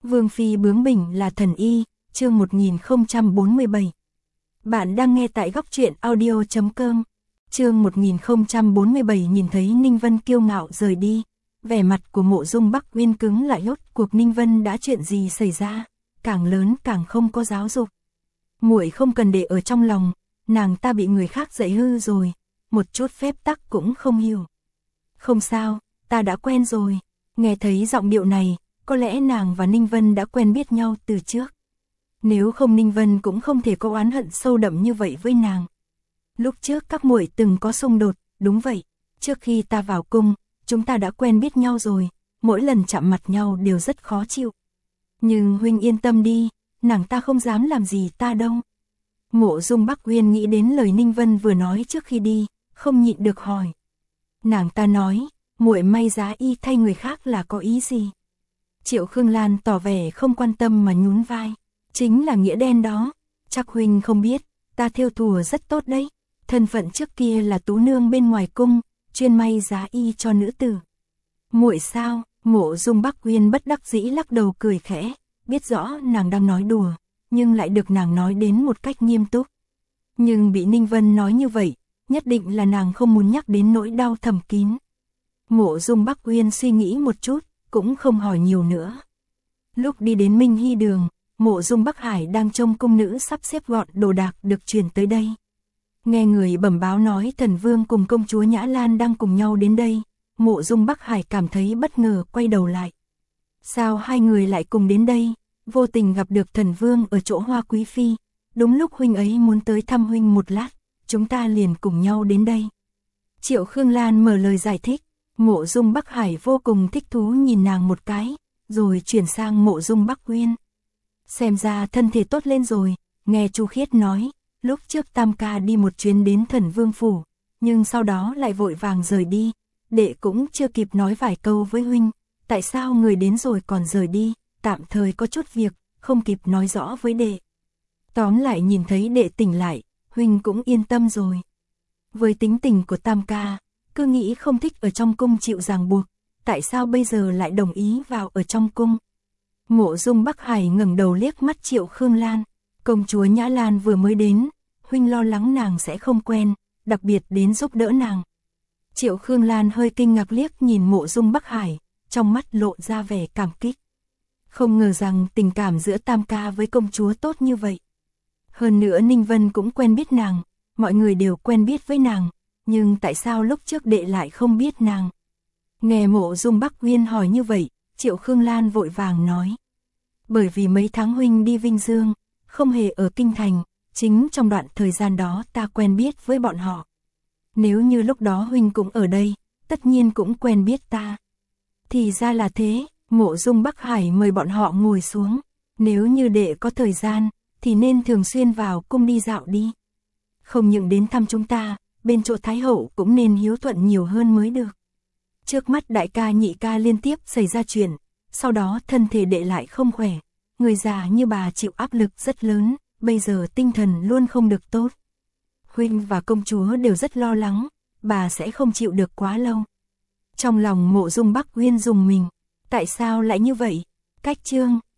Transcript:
Vương phi bướng bỉnh là thần y, chương 1047. Bạn đang nghe tại góc truyện audio.com. Chương 1047 nhìn thấy Ninh Vân kiêu ngạo rời đi, vẻ mặt của Mộ Dung Bắc Uyên cứng lại. Rốt cuộc Ninh Vân đã chuyện gì xảy ra, càng lớn càng không có giáo dục. Muội không cần để ở trong lòng, nàng ta bị người khác dạy hư rồi, một chút phép tắc cũng không hiểu. Không sao, ta đã quen rồi. Nghe thấy giọng điệu này, có lẽ nàng và Ninh Vân đã quen biết nhau từ trước. Nếu không Ninh Vân cũng không thể có oán hận sâu đậm như vậy với nàng. Lúc trước các muội từng có xung đột, đúng vậy. Trước khi ta vào cung, chúng ta đã quen biết nhau rồi, mỗi lần chạm mặt nhau đều rất khó chịu. Nhưng huynh yên tâm đi, nàng ta không dám làm gì ta đâu. Mộ Dung Bắc Uyên nghĩ đến lời Ninh Vân vừa nói trước khi đi, không nhịn được hỏi. Nàng ta nói, muội may giá y thay người khác là có ý gì? Triệu Khương Lan tỏ vẻ không quan tâm mà nhún vai. Chính là nghĩa đen đó, chắc huynh không biết, ta thêu thùa rất tốt đấy. Thân phận trước kia là tú nương bên ngoài cung, chuyên may giá y cho nữ tử. Muội sao? Mộ Dung Bắc Uyên bất đắc dĩ lắc đầu cười khẽ, biết rõ nàng đang nói đùa, nhưng lại được nàng nói đến một cách nghiêm túc. Nhưng bị Ninh Vân nói như vậy, nhất định là nàng không muốn nhắc đến nỗi đau thầm kín. Mộ Dung Bắc Uyên suy nghĩ một chút, cũng không hỏi nhiều nữa. Lúc đi đến Minh Hy đường, Mộ Dung Bắc Hải đang trông cung nữ sắp xếp gọn đồ đạc được chuyển tới đây. Nghe người bẩm báo nói Thần Vương cùng công chúa Nhã Lan đang cùng nhau đến đây, Mộ Dung Bắc Hải cảm thấy bất ngờ, quay đầu lại. Sao hai người lại cùng đến đây? Vô tình gặp được Thần Vương ở chỗ Hoa Quý Phi, đúng lúc huynh ấy muốn tới thăm huynh một lát, chúng ta liền cùng nhau đến đây. Triệu Khương Lan mở lời giải thích. Mộ Dung Bắc Hải vô cùng thích thú nhìn nàng một cái, rồi chuyển sang Mộ Dung Bắc Uyên. Xem ra thân thể tốt lên rồi, nghe Chu Khiết nói, lúc trước Tam ca đi một chuyến đến Thần Vương phủ, nhưng sau đó lại vội vàng rời đi, đệ cũng chưa kịp nói vài câu với huynh, tại sao người đến rồi còn rời đi, tạm thời có chút việc, không kịp nói rõ với đệ. Tóm lại nhìn thấy đệ tỉnh lại, huynh cũng yên tâm rồi. Với tính tình của Tam ca, cứ nghĩ không thích ở trong cung chịu ràng buộc, tại sao bây giờ lại đồng ý vào ở trong cung? Mộ Dung Bắc Hải ngẩng đầu liếc mắt Triệu Khương Lan, công chúa Nhã Lan vừa mới đến, huynh lo lắng nàng sẽ không quen, đặc biệt đến giúp đỡ nàng. Triệu Khương Lan hơi kinh ngạc liếc nhìn Mộ Dung Bắc Hải, trong mắt lộ ra vẻ cảm kích. Không ngờ rằng tình cảm giữa Tam ca với công chúa tốt như vậy. Hơn nữa Ninh Vân cũng quen biết nàng, mọi người đều quen biết với nàng. Nhưng tại sao lúc trước đệ lại không biết nàng? Nghe Mộ Dung Bắc Uyên hỏi như vậy, Triệu Khương Lan vội vàng nói. Bởi vì mấy tháng huynh đi Vinh Dương, không hề ở Kinh Thành, chính trong đoạn thời gian đó ta quen biết với bọn họ. Nếu như lúc đó huynh cũng ở đây, tất nhiên cũng quen biết ta. Thì ra là thế, Mộ Dung Bắc Hải mời bọn họ ngồi xuống. Nếu như đệ có thời gian, thì nên thường xuyên vào cung đi dạo đi. Không những đến thăm chúng ta, bên chỗ Thái Hậu cũng nên hiếu thuận nhiều hơn mới được. Trước mắt đại ca nhị ca liên tiếp xảy ra chuyện, sau đó thân thể đệ lại không khỏe. Người già như bà chịu áp lực rất lớn, bây giờ tinh thần luôn không được tốt. Huynh và công chúa đều rất lo lắng, bà sẽ không chịu được quá lâu. Trong lòng Mộ Dung Bắc Uyên rùng mình, tại sao lại như vậy? Cách chương,